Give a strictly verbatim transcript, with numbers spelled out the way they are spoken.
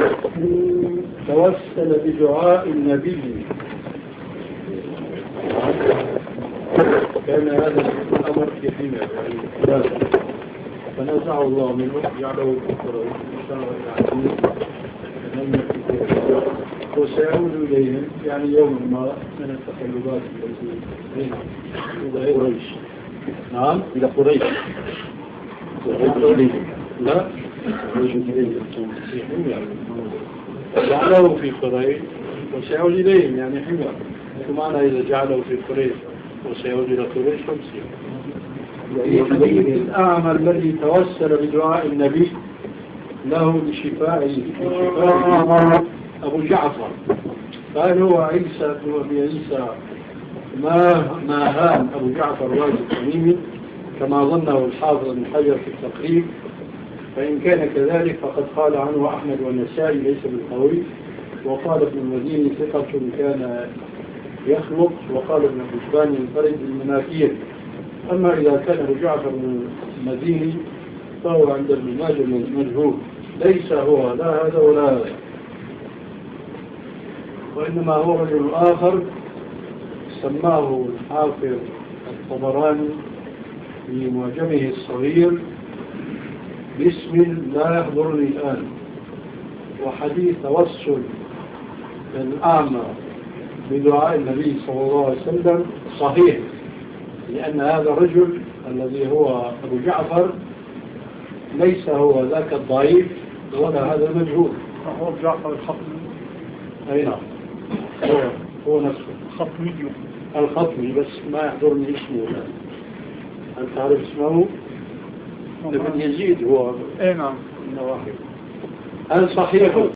توسل بدعاء النبي. كان هذا الأمر في حمى يعني ثلاثة، فنزعه الله منه جعله كفرا وسيعود إليهم يعني يوم ما من التقلبات التي إلى قريش. نعم إلى قريش. لا جعله في قريش وسيعود إليهم يعني حمى. ومعنى إذا جعله في قريش وسيعود إلى قريش خمسين. حديث الأعمى الذي توسل بدعاء النبي له لشفائه أبو جعفر قال هو عيسى بن أبي عيسى ما ما هان أبو جعفر واجد تميمي كما ظنه الحافظ بن حجر في التقريب، فإن كان كذلك فقد قال عنه أحمد والنسائي ليس بالقوي، وقال ابن المديني ثقة كان يخلط، وقال ابن حبان ينفرد بالمناكير. أما إذا كان أبو جعفر المديني فهو عند ابن ماجه مجهول، ليس هو لا هذا ولا هذا، وإنما هو رجل آخر سماه الحافظ الطبراني في معجمه الصغير باسم لا يحضرني الآن. وحديث توسل الأعمى بدعاء النبي صلى الله عليه وسلم صحيح، لأن هذا الرجل الذي هو أبو جعفر ليس هو ذاك الضعيف ولا هذا المجهول. هو أبو جعفر الخطمي. أي نعم هو, هو نفسه الخطمي الخطمي، بس ما يحضرني اسمه الآن. هل تعرف اسمه؟ ابن يزيد هو. أي نعم. هل صحيح